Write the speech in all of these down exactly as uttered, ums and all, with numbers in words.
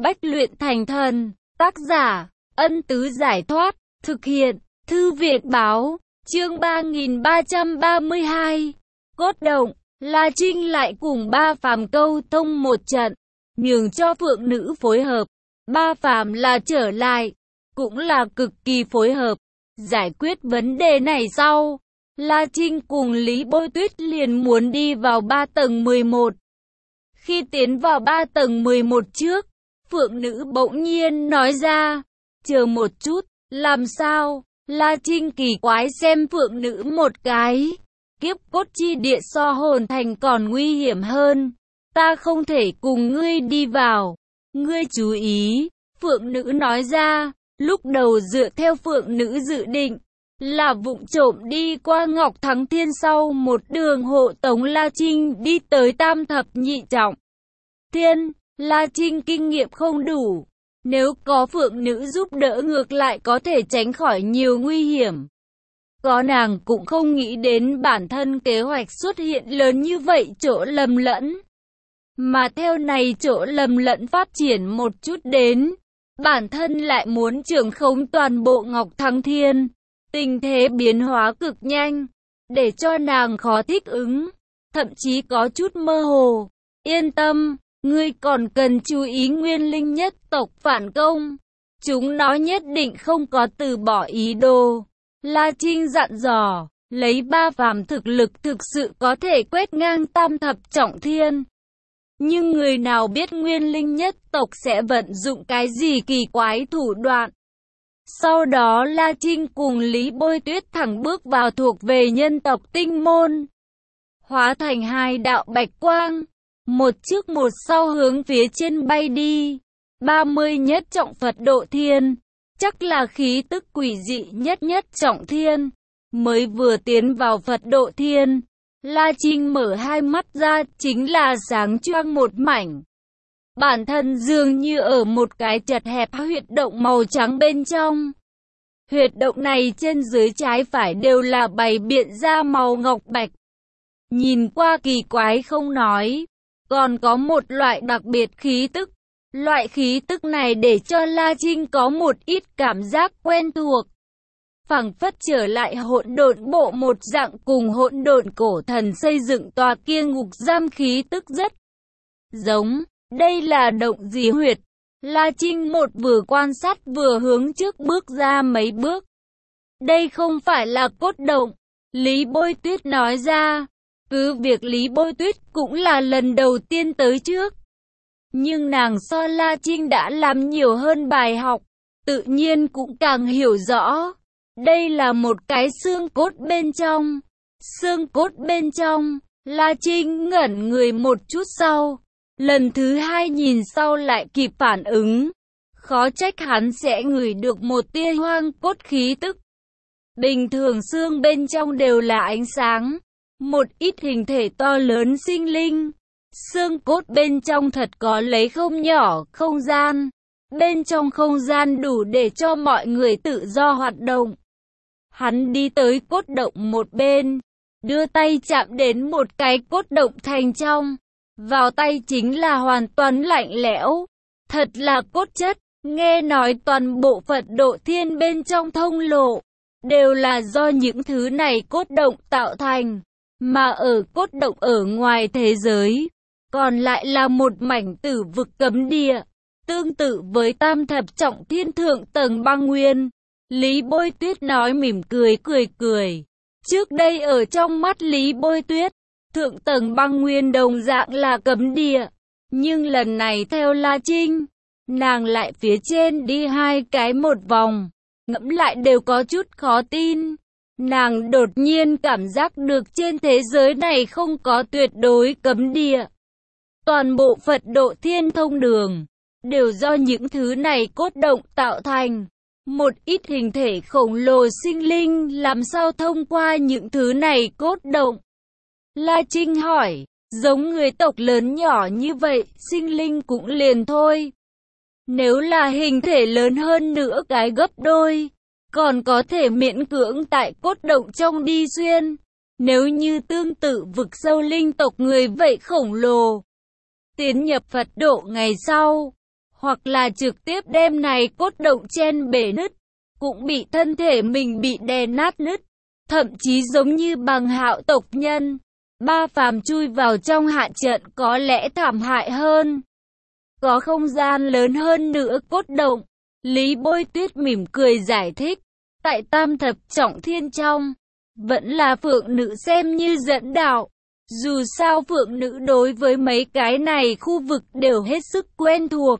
Bách luyện thành thần. Tác giả, Ân Tứ Giải Thoát. Thực hiện, Thư viện Báo. Chương ba nghìn ba trăm ba mươi hai. Cốt động. La Trinh lại cùng Ba Phàm câu thông một trận, nhường cho Phượng Nữ phối hợp. Ba Phàm là trở lại, cũng là cực kỳ phối hợp. Giải quyết vấn đề này sau, La Trinh cùng Lý Bôi Tuyết liền muốn đi vào ba tầng mười một. Khi tiến vào ba tầng mười một trước, Phượng Nữ bỗng nhiên nói ra, chờ một chút, làm sao? La Trinh kỳ quái xem Phượng Nữ một cái. Kiếp cốt chi địa so hồn thành còn nguy hiểm hơn. Ta không thể cùng ngươi đi vào. Ngươi chú ý, Phượng Nữ nói ra. Lúc đầu dựa theo Phượng Nữ dự định, là vụng trộm đi qua Ngọc Thắng Thiên sau một đường hộ tống La Trinh đi tới Tam Thập Nhị Trọng Thiên. La Trinh kinh nghiệm không đủ. Nếu có Phượng Nữ giúp đỡ ngược lại có thể tránh khỏi nhiều nguy hiểm. Có nàng cũng không nghĩ đến bản thân kế hoạch xuất hiện lớn như vậy chỗ lầm lẫn. Mà theo này chỗ lầm lẫn phát triển một chút đến, bản thân lại muốn trưởng khống toàn bộ Ngọc Thắng Thiên. Tình thế biến hóa cực nhanh, để cho nàng khó thích ứng, thậm chí có chút mơ hồ. Yên tâm, ngươi còn cần chú ý Nguyên Linh nhất tộc phản công. Chúng nó nhất định không có từ bỏ ý đồ. La Trinh dặn dò, lấy Ba Phàm thực lực thực sự có thể quét ngang Tam Thập Trọng Thiên. Nhưng người nào biết Nguyên Linh nhất tộc sẽ vận dụng cái gì kỳ quái thủ đoạn. Sau đó La Trinh cùng Lý Bôi Tuyết thẳng bước vào thuộc về nhân tộc Tinh Môn. Hóa thành hai đạo bạch quang, một trước một sau hướng phía trên bay đi. ba mươi nhất trọng Phật độ thiên, chắc là khí tức quỷ dị nhất nhất trọng thiên. Mới vừa tiến vào Phật độ thiên, La Trinh mở hai mắt ra chính là sáng choang một mảnh. Bản thân dường như ở một cái chật hẹp huyệt động màu trắng bên trong. Huyệt động này trên dưới trái phải đều là bày biện ra màu ngọc bạch. Nhìn qua kỳ quái không nói, còn có một loại đặc biệt khí tức. Loại khí tức này để cho La Trinh có một ít cảm giác quen thuộc. Phảng phất trở lại hỗn độn bộ một dạng, cùng hỗn độn cổ thần xây dựng tòa kia ngục giam khí tức rất giống. Đây là động gì huyệt? La Trinh một vừa quan sát vừa hướng trước bước ra mấy bước. Đây không phải là cốt động, Lý Bôi Tuyết nói ra. Cứ việc Lý Bôi Tuyết cũng là lần đầu tiên tới trước, nhưng nàng so La Trinh đã làm nhiều hơn bài học, tự nhiên cũng càng hiểu rõ. Đây là một cái xương cốt bên trong. Xương cốt bên trong, La Trinh ngẩn người một chút sau. Lần thứ hai nhìn sau lại kịp phản ứng. Khó trách hắn sẽ ngửi được một tia hoang cốt khí tức. Bình thường xương bên trong đều là ánh sáng. Một ít hình thể to lớn sinh linh. Xương cốt bên trong thật có lấy không nhỏ không gian. Bên trong không gian đủ để cho mọi người tự do hoạt động. Hắn đi tới cốt động một bên, đưa tay chạm đến một cái cốt động thành trong. Vào tay chính là hoàn toàn lạnh lẽo. Thật là cốt chất. Nghe nói toàn bộ Phật độ thiên bên trong thông lộ đều là do những thứ này cốt động tạo thành. Mà ở cốt động ở ngoài thế giới, còn lại là một mảnh tử vực cấm địa. Tương tự với Tam Thập Trọng Thiên thượng tầng băng nguyên. Lý Bôi Tuyết nói mỉm cười cười cười. Trước đây ở trong mắt Lý Bôi Tuyết, thượng tầng băng nguyên đồng dạng là cấm địa. Nhưng lần này theo La Trinh, nàng lại phía trên đi hai cái một vòng. Ngẫm lại đều có chút khó tin. Nàng đột nhiên cảm giác được trên thế giới này không có tuyệt đối cấm địa. Toàn bộ Phật độ thiên thông đường đều do những thứ này cốt động tạo thành. Một ít hình thể khổng lồ sinh linh làm sao thông qua những thứ này cốt động? La Trinh hỏi, giống người tộc lớn nhỏ như vậy, sinh linh cũng liền thôi. Nếu là hình thể lớn hơn nữa cái gấp đôi, còn có thể miễn cưỡng tại cốt động trong đi xuyên. Nếu như tương tự vực sâu linh tộc người vậy khổng lồ, tiến nhập Phật độ ngày sau, hoặc là trực tiếp đem này cốt động chen bể nứt, cũng bị thân thể mình bị đè nát nứt, thậm chí giống như Bằng Hạo tộc nhân, Ba Phàm chui vào trong hạ trận có lẽ thảm hại hơn. Có không gian lớn hơn nữa cốt động, Lý Bôi Tuyết mỉm cười giải thích, tại Tam Thập Trọng Thiên trong, vẫn là Phượng Nữ xem như dẫn đạo. Dù sao Phượng Nữ đối với mấy cái này khu vực đều hết sức quen thuộc.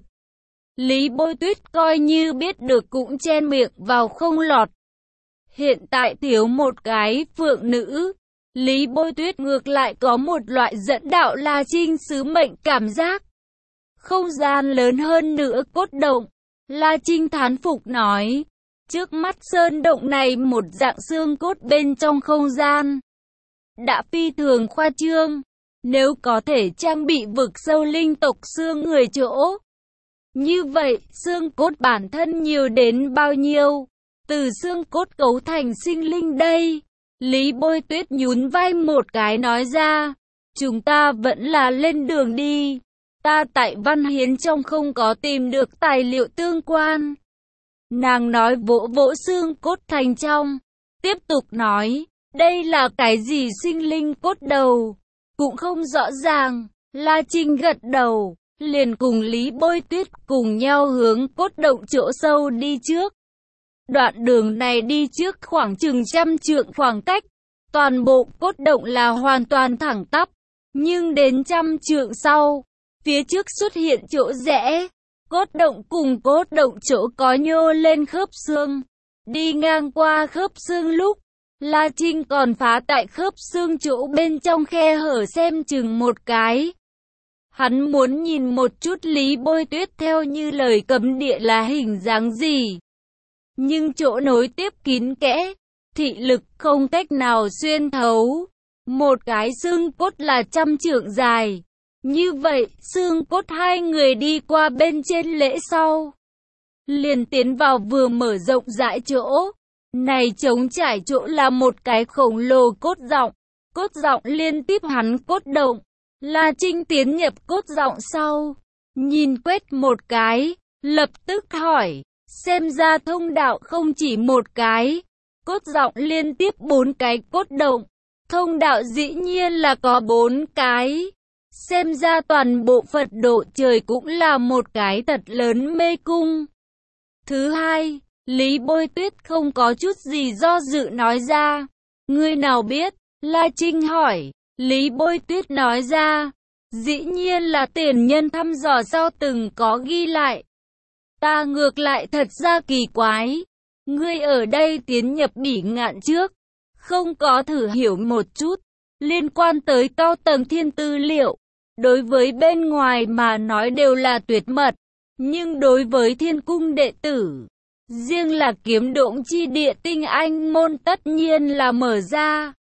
Lý Bôi Tuyết coi như biết được cũng chen miệng vào không lọt. Hiện tại thiếu một cái Phượng Nữ, Lý Bôi Tuyết ngược lại có một loại dẫn đạo La Trinh sứ mệnh cảm giác. Không gian lớn hơn nữa cốt động, La Trinh thán phục nói, trước mắt sơn động này một dạng xương cốt bên trong không gian. Đã phi thường khoa trương, nếu có thể trang bị vực sâu linh tộc xương người chỗ. Như vậy, xương cốt bản thân nhiều đến bao nhiêu? Từ xương cốt cấu thành sinh linh đây. Lý Bôi Tuyết nhún vai một cái nói ra, chúng ta vẫn là lên đường đi. Ta tại Văn Hiến trong không có tìm được tài liệu tương quan. Nàng nói vỗ vỗ xương cốt thành trong, tiếp tục nói, đây là cái gì sinh linh cốt đầu, cũng không rõ ràng. La Trinh gật đầu, liền cùng Lý Bôi Tuyết cùng nhau hướng cốt động chỗ sâu đi trước. Đoạn đường này đi trước khoảng chừng trăm trượng khoảng cách, toàn bộ cốt động là hoàn toàn thẳng tắp, nhưng đến trăm trượng sau, phía trước xuất hiện chỗ rẽ, cốt động cùng cốt động chỗ có nhô lên khớp xương. Đi ngang qua khớp xương lúc, La Trinh còn phá tại khớp xương chỗ bên trong khe hở xem chừng một cái. Hắn muốn nhìn một chút Lý Bôi Tuyết theo như lời cấm địa là hình dáng gì. Nhưng chỗ nối tiếp kín kẽ, thị lực không cách nào xuyên thấu. Một cái xương cốt là trăm trượng dài. Như vậy, xương cốt hai người đi qua bên trên lễ sau, liền tiến vào vừa mở rộng rãi chỗ. Này trống trải chỗ là một cái khổng lồ cốt giọng. Cốt giọng liên tiếp hắn cốt động. La Trinh tiến nhập cốt giọng sau, nhìn quét một cái, lập tức hỏi, xem ra thông đạo không chỉ một cái. Cốt giọng liên tiếp bốn cái cốt động. Thông đạo dĩ nhiên là có bốn cái. Xem ra toàn bộ Phật độ trời cũng là một cái thật lớn mê cung. Thứ hai, Lý Bôi Tuyết không có chút gì do dự nói ra. Ngươi nào biết? La Trinh hỏi. Lý Bôi Tuyết nói ra. Dĩ nhiên là tiền nhân thăm dò sau từng có ghi lại. Ta ngược lại thật ra kỳ quái. Ngươi ở đây tiến nhập Bỉ Ngạn trước, không có thử hiểu một chút liên quan tới cao tầng thiên tư liệu. Đối với bên ngoài mà nói đều là tuyệt mật, nhưng đối với thiên cung đệ tử, riêng là kiếm độn chi địa tinh anh môn tất nhiên là mở ra.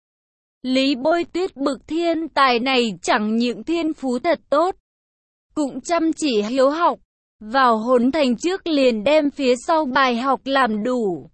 Lý Bôi Tuyết bực thiên tài này chẳng những thiên phú thật tốt, cũng chăm chỉ hiếu học, vào hồn thành trước liền đem phía sau bài học làm đủ.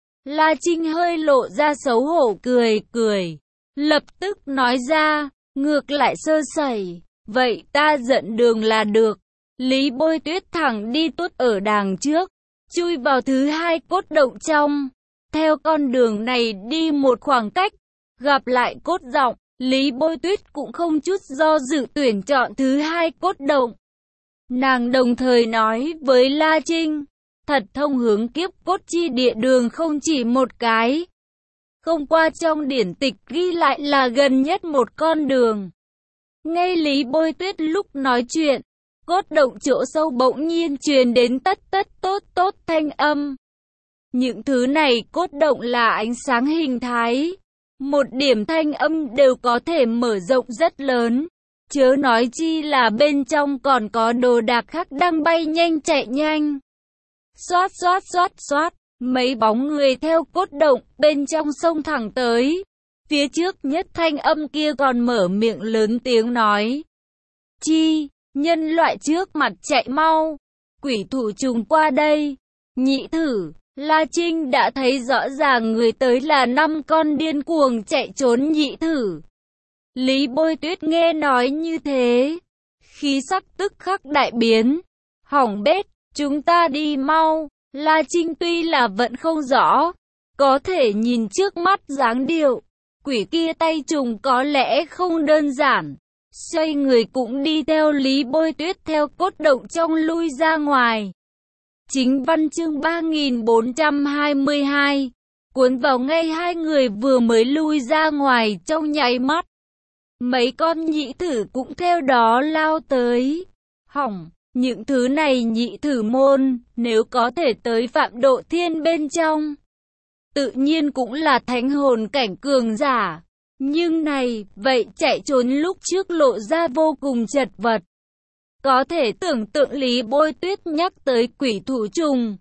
La Trinh hơi lộ ra xấu hổ cười cười, lập tức nói ra, ngược lại sơ sẩy. Vậy ta dẫn đường là được. Lý Bôi Tuyết thẳng đi tốt ở đàng trước, chui vào thứ hai cốt động trong. Theo con đường này đi một khoảng cách, gặp lại cốt giọng, Lý Bôi Tuyết cũng không chút do dự tuyển chọn thứ hai cốt động. Nàng đồng thời nói với La Trinh, thật thông hướng kiếp cốt chi địa đường không chỉ một cái. Không qua trong điển tịch ghi lại là gần nhất một con đường. Ngay Lý Bôi Tuyết lúc nói chuyện, cốt động chỗ sâu bỗng nhiên truyền đến tất tất tốt tốt thanh âm. Những thứ này cốt động là ánh sáng hình thái. Một điểm thanh âm đều có thể mở rộng rất lớn. Chớ nói chi là bên trong còn có đồ đạc khác đang bay nhanh chạy nhanh. Xoát xoát xoát xoát, mấy bóng người theo cốt động bên trong sông thẳng tới. Phía trước nhất thanh âm kia còn mở miệng lớn tiếng nói. Chi, nhân loại trước mặt chạy mau, quỷ thủ trùng qua đây. Nhị thử, La Trinh đã thấy rõ ràng người tới là năm con điên cuồng chạy trốn nhị thử. Lý Bôi Tuyết nghe nói như thế, khí sắc tức khắc đại biến. Hỏng bét, Chúng ta đi mau. La Trinh tuy là vẫn không rõ, có thể nhìn trước mắt dáng điệu quỷ kia tay trùng có lẽ không đơn giản. Xoay người cũng đi theo Lý Bôi Tuyết theo cốt động trong lui ra ngoài. Chính văn chương ba nghìn bốn trăm hai mươi hai. Cuốn vào ngay hai người vừa mới lui ra ngoài trong nháy mắt. Mấy con nhị thử cũng theo đó lao tới. Hỏng, những thứ này nhị thử môn, nếu có thể tới Phạm Độ Thiên bên trong, tự nhiên cũng là thánh hồn cảnh cường giả. Nhưng này, vậy chạy trốn lúc trước lộ ra vô cùng chật vật. Có thể tưởng tượng Lý Bôi Tuyết nhắc tới quỷ thủ trùng,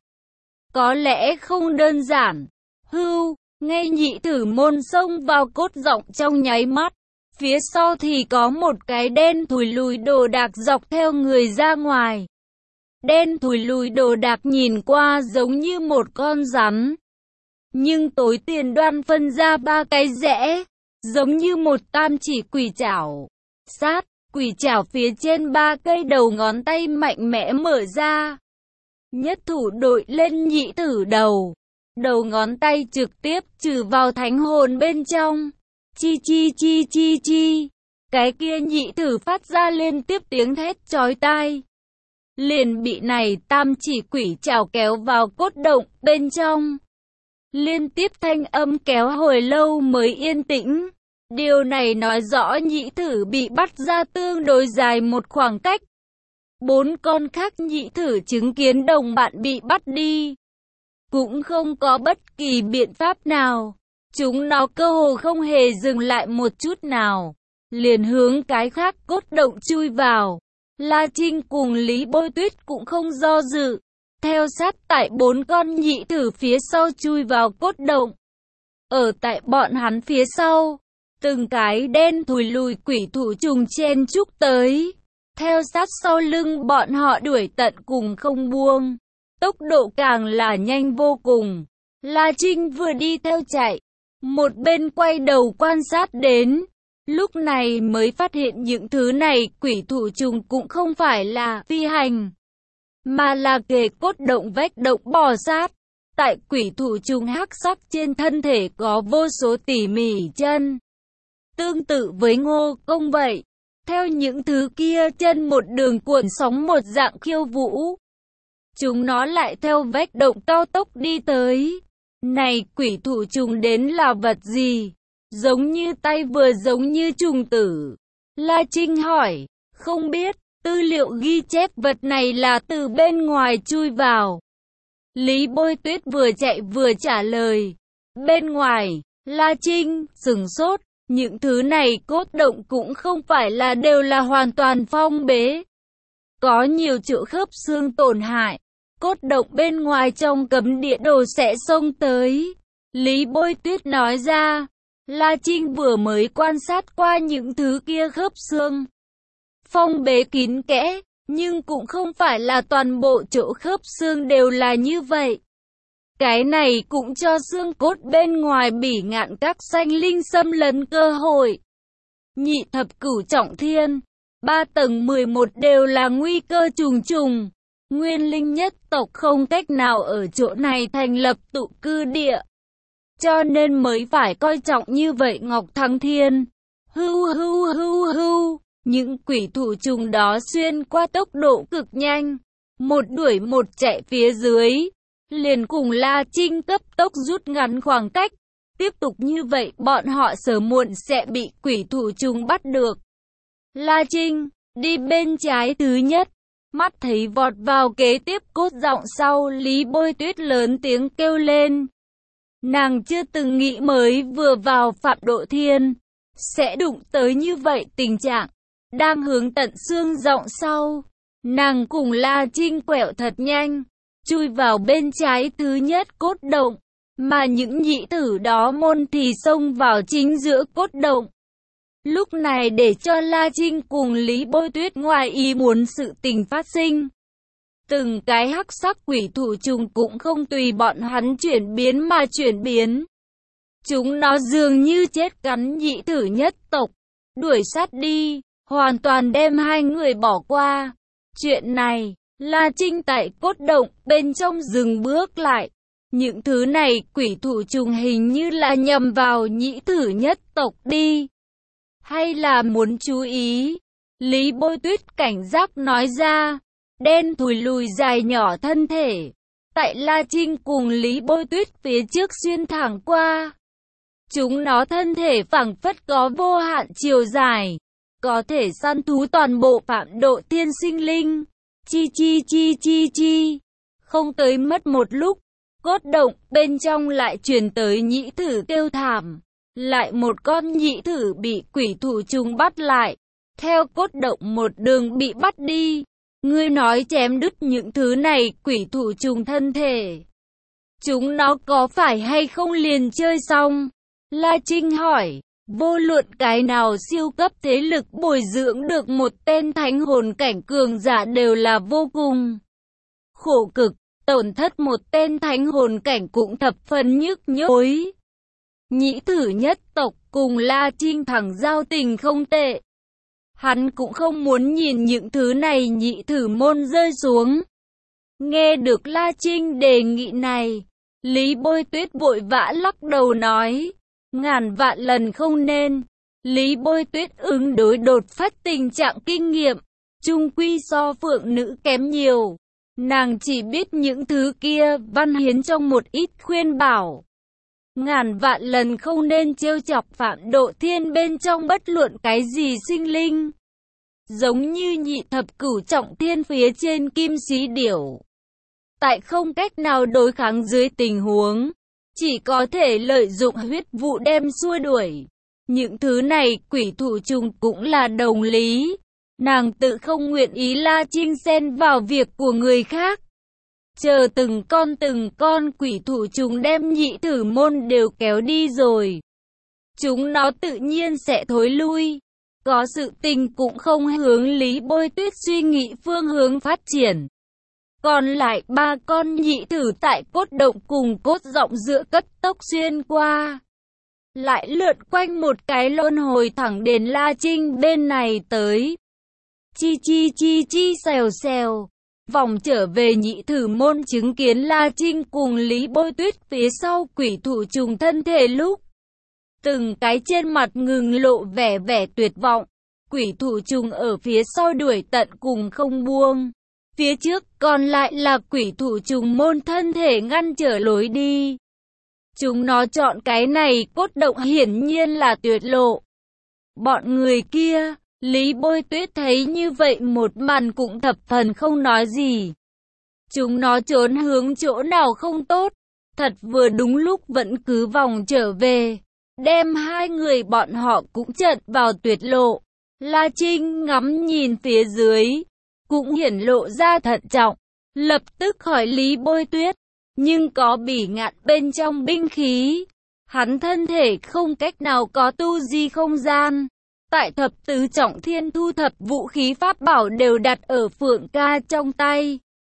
có lẽ không đơn giản. Hưu, ngay nhị thử môn xông vào cốt giọng trong nháy mắt. Phía sau thì có một cái đen thùi lùi đồ đạc dọc theo người ra ngoài. Đen thùi lùi đồ đạc nhìn qua giống như một con rắn, nhưng tối tiền đoan phân ra ba cái rẽ, giống như một tam chỉ quỷ chảo. Sát, quỷ chảo phía trên ba cây đầu ngón tay mạnh mẽ mở ra. Nhất thủ đội lên nhị thử đầu. Đầu ngón tay trực tiếp trừ vào thánh hồn bên trong. Chi chi chi chi chi. Cái kia nhị thử phát ra liên tiếp tiếng thét chói tai. Liền bị này tam chỉ quỷ chảo kéo vào cốt động bên trong. Liên tiếp thanh âm kéo hồi lâu mới yên tĩnh. Điều này nói rõ nhị thử bị bắt ra tương đối dài một khoảng cách. Bốn con khác nhị thử chứng kiến đồng bạn bị bắt đi, cũng không có bất kỳ biện pháp nào. Chúng nó cơ hồ không hề dừng lại một chút nào, liền hướng cái khác cốt động chui vào. La Trinh cùng Lý Bôi Tuyết cũng không do dự, theo sát tại bốn con nhị thử phía sau chui vào cốt động. Ở tại bọn hắn phía sau, từng cái đen thùi lùi quỷ thủ trùng chen chúc tới, theo sát sau lưng bọn họ đuổi tận cùng không buông, tốc độ càng là nhanh vô cùng. La Trinh vừa đi theo chạy, một bên quay đầu quan sát đến, lúc này mới phát hiện những thứ này quỷ thủ trùng cũng không phải là phi hành, mà là kề cốt động vách động bò sát. Tại quỷ thủ trùng hắc sắc trên thân thể có vô số tỉ mỉ chân, tương tự với ngô công vậy. Theo những thứ kia chân một đường cuộn sóng một dạng khiêu vũ, chúng nó lại theo vách động cao tốc đi tới. Này quỷ thủ trùng đến là vật gì? Giống như tay vừa giống như trùng tử. La Trinh hỏi, không biết, tư liệu ghi chép vật này là từ bên ngoài chui vào. Lý Bôi Tuyết vừa chạy vừa trả lời, bên ngoài. La Trinh sửng sốt, những thứ này cốt động cũng không phải là đều là hoàn toàn phong bế. Có nhiều chỗ khớp xương tổn hại, cốt động bên ngoài trong cấm địa đồ sẽ xông tới. Lý Bôi Tuyết nói ra. La Trinh vừa mới quan sát qua những thứ kia khớp xương phong bế kín kẽ, nhưng cũng không phải là toàn bộ chỗ khớp xương đều là như vậy. Cái này cũng cho xương cốt bên ngoài bỉ ngạn các sanh linh xâm lấn cơ hội. Nhị thập cửu trọng thiên, ba tầng mười một đều là nguy cơ trùng trùng. Nguyên linh nhất tộc không cách nào ở chỗ này thành lập tụ cư địa, cho nên mới phải coi trọng như vậy Ngọc Thắng Thiên. Hưu hưu hưu hưu, những quỷ thủ trùng đó xuyên qua tốc độ cực nhanh, một đuổi một chạy phía dưới, liền cùng La Trinh cấp tốc rút ngắn khoảng cách. Tiếp tục như vậy bọn họ sớm muộn sẽ bị quỷ thủ trùng bắt được. La Trinh, đi bên trái thứ nhất. Mắt thấy vọt vào kế tiếp cốt giọng sau, Lý Bôi Tuyết lớn tiếng kêu lên. Nàng chưa từng nghĩ mới vừa vào Phạm Độ Thiên sẽ đụng tới như vậy tình trạng. Đang hướng tận xương giọng sau, nàng cùng La Trinh quẹo thật nhanh, chui vào bên trái thứ nhất cốt động, mà những nhị tử đó môn thì xông vào chính giữa cốt động. Lúc này để cho La Trinh cùng Lý Bôi Tuyết ngoài ý muốn sự tình phát sinh. Từng cái hắc sắc quỷ thủ trùng cũng không tùy bọn hắn chuyển biến mà chuyển biến. Chúng nó dường như chết cắn nhị tử nhất tộc, đuổi sát đi, hoàn toàn đem hai người bỏ qua. Chuyện này, La Trinh tại cốt động bên trong rừng bước lại. Những thứ này quỷ thủ trùng hình như là nhầm vào nhĩ thử nhất tộc đi. Hay là muốn chú ý? Lý Bôi Tuyết cảnh giác nói ra. Đen thùi lùi dài nhỏ thân thể. Tại La Trinh cùng Lý Bôi Tuyết phía trước xuyên thẳng qua. Chúng nó thân thể phảng phất có vô hạn chiều dài. Có thể săn thú toàn bộ phạm độ tiên sinh linh. Chi chi chi chi chi. Không tới mất một lúc. Cốt động bên trong lại truyền tới nhĩ thử kêu thảm. Lại một con nhĩ thử bị quỷ thủ trùng bắt lại. Theo cốt động một đường bị bắt đi. Ngươi nói chém đứt những thứ này quỷ thủ trùng thân thể. Chúng nó có phải hay không liền chơi xong? La Trinh hỏi. Vô luận cái nào siêu cấp thế lực bồi dưỡng được một tên thánh hồn cảnh cường giả đều là vô cùng khổ cực. Tổn thất một tên thánh hồn cảnh cũng thập phần nhức nhối. Nhĩ thử nhất tộc cùng La Trinh thẳng giao tình không tệ. Hắn cũng không muốn nhìn những thứ này nhị thử môn rơi xuống. Nghe được La Trinh đề nghị này, Lý Bôi Tuyết vội vã lắc đầu nói. Ngàn vạn lần không nên. Lý Bôi Tuyết ứng đối đột phát tình trạng kinh nghiệm. Chung quy so phượng nữ kém nhiều. Nàng chỉ biết những thứ kia văn hiến trong một ít khuyên bảo. Ngàn vạn lần không nên trêu chọc Phạm Độ Thiên bên trong bất luận cái gì sinh linh. Giống như nhị thập cửu trọng thiên phía trên kim sĩ điểu. Tại không cách nào đối kháng dưới tình huống, chỉ có thể lợi dụng huyết vụ đem xua đuổi. Những thứ này quỷ thủ trùng cũng là đồng lý. Nàng tự không nguyện ý La Trinh xen vào việc của người khác. Chờ từng con từng con quỷ thủ trùng đem nhị thử môn đều kéo đi rồi. Chúng nó tự nhiên sẽ thối lui. Có sự tình cũng không hướng Lý Bôi Tuyết suy nghĩ phương hướng phát triển. Còn lại ba con nhị thử tại cốt động cùng cốt giọng giữa cất tốc xuyên qua. Lại lượn quanh một cái luân hồi thẳng đến La Trinh bên này tới. Chi chi chi chi xèo xèo. Vòng trở về nhị thử môn chứng kiến La Trinh cùng Lý Bôi Tuyết phía sau quỷ thủ trùng thân thể lúc. Từng cái trên mặt ngừng lộ vẻ vẻ tuyệt vọng. Quỷ thủ trùng ở phía sau đuổi tận cùng không buông. Phía trước còn lại là quỷ thủ trùng môn thân thể ngăn trở lối đi. Chúng nó chọn cái này cốt động hiển nhiên là tuyệt lộ. Bọn người kia, Lý Bôi Tuyết thấy như vậy một màn cũng thập phần không nói gì. Chúng nó trốn hướng chỗ nào không tốt. Thật vừa đúng lúc vẫn cứ vòng trở về. Đem hai người bọn họ cũng chật vào tuyệt lộ. La Trinh ngắm nhìn phía dưới. Cũng hiển lộ ra thận trọng. Lập tức hỏi Lý Bôi Tuyết. Nhưng có bỉ ngạn bên trong binh khí. Hắn thân thể không cách nào có tu di không gian. Tại thập tứ trọng thiên thu thập vũ khí pháp bảo đều đặt ở Phượng ca trong tay.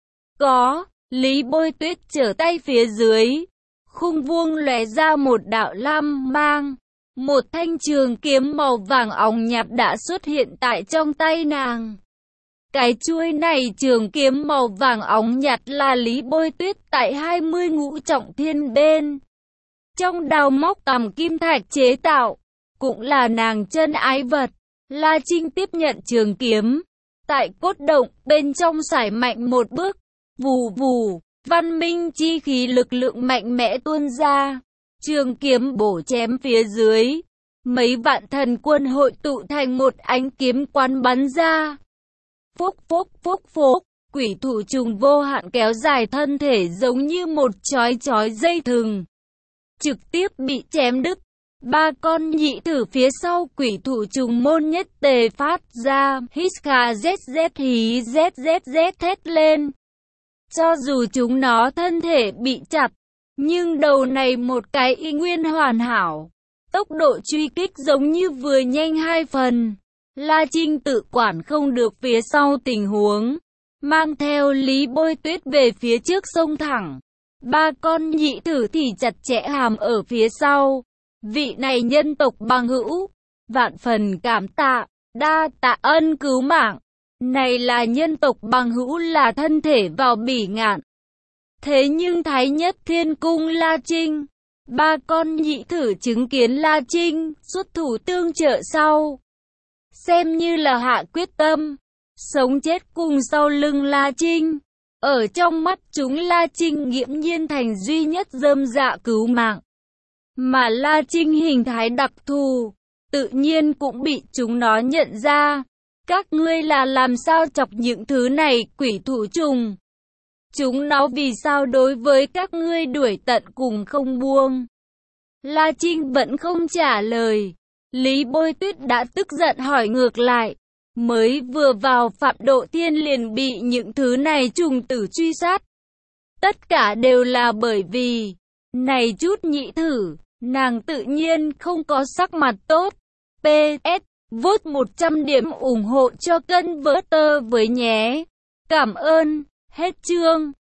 Có, Lý Bôi Tuyết trở tay phía dưới. Khung vuông lóe ra một đạo lam mang. Một thanh trường kiếm màu vàng óng nhạt đã xuất hiện tại trong tay nàng. Cái chuôi này trường kiếm màu vàng óng nhạt là Lý Bôi Tuyết tại hai mươi ngũ trọng thiên bên. Trong đào móc tầm kim thạch chế tạo. Cũng là nàng chân ái vật. La Trinh tiếp nhận trường kiếm. Tại cốt động bên trong sải mạnh một bước. Vù vù, văn minh chi khí lực lượng mạnh mẽ tuôn ra. Trường kiếm bổ chém phía dưới. Mấy vạn thần quân hội tụ thành một ánh kiếm quán bắn ra. Phúc phúc phúc phúc, quỷ thủ trùng vô hạn kéo dài thân thể giống như một chói chói dây thừng. Trực tiếp bị chém đứt. Ba con nhị thử phía sau quỷ thủ trùng môn nhất tề phát ra, hít kha zz hí zzz thét lên. Cho dù chúng nó thân thể bị chặt, nhưng đầu này một cái y nguyên hoàn hảo. Tốc độ truy kích giống như vừa nhanh hai phần. La Trinh tự quản không được phía sau tình huống. Mang theo Lý Bôi Tuyết về phía trước sông thẳng. Ba con nhị thử thì chặt chẽ hàm ở phía sau. Vị này nhân tộc bằng hữu, vạn phần cảm tạ, đa tạ ân cứu mạng. Này là nhân tộc bằng hữu là thân thể vào bỉ ngạn. Thế nhưng Thái Nhất Thiên Cung La Trinh, ba con nhị thử chứng kiến La Trinh xuất thủ tương trợ sau, xem như là hạ quyết tâm, sống chết cùng sau lưng La Trinh. Ở trong mắt chúng La Trinh nghiễm nhiên thành duy nhất rơm dạ cứu mạng. Mà La Trinh hình thái đặc thù, tự nhiên cũng bị chúng nó nhận ra. Các ngươi là làm sao chọc những thứ này quỷ thủ trùng? Chúng nó vì sao đối với các ngươi đuổi tận cùng không buông? La Trinh vẫn không trả lời. Lý Bôi Tuyết đã tức giận hỏi ngược lại. Mới vừa vào Phạm Độ Thiên liền bị những thứ này trùng tử truy sát. Tất cả đều là bởi vì, này chút nhị thử, nàng tự nhiên không có sắc mặt tốt. pê ét Vote một trăm điểm ủng hộ cho kênh Vỡ Tơ với nhé. Cảm ơn. Hết chương.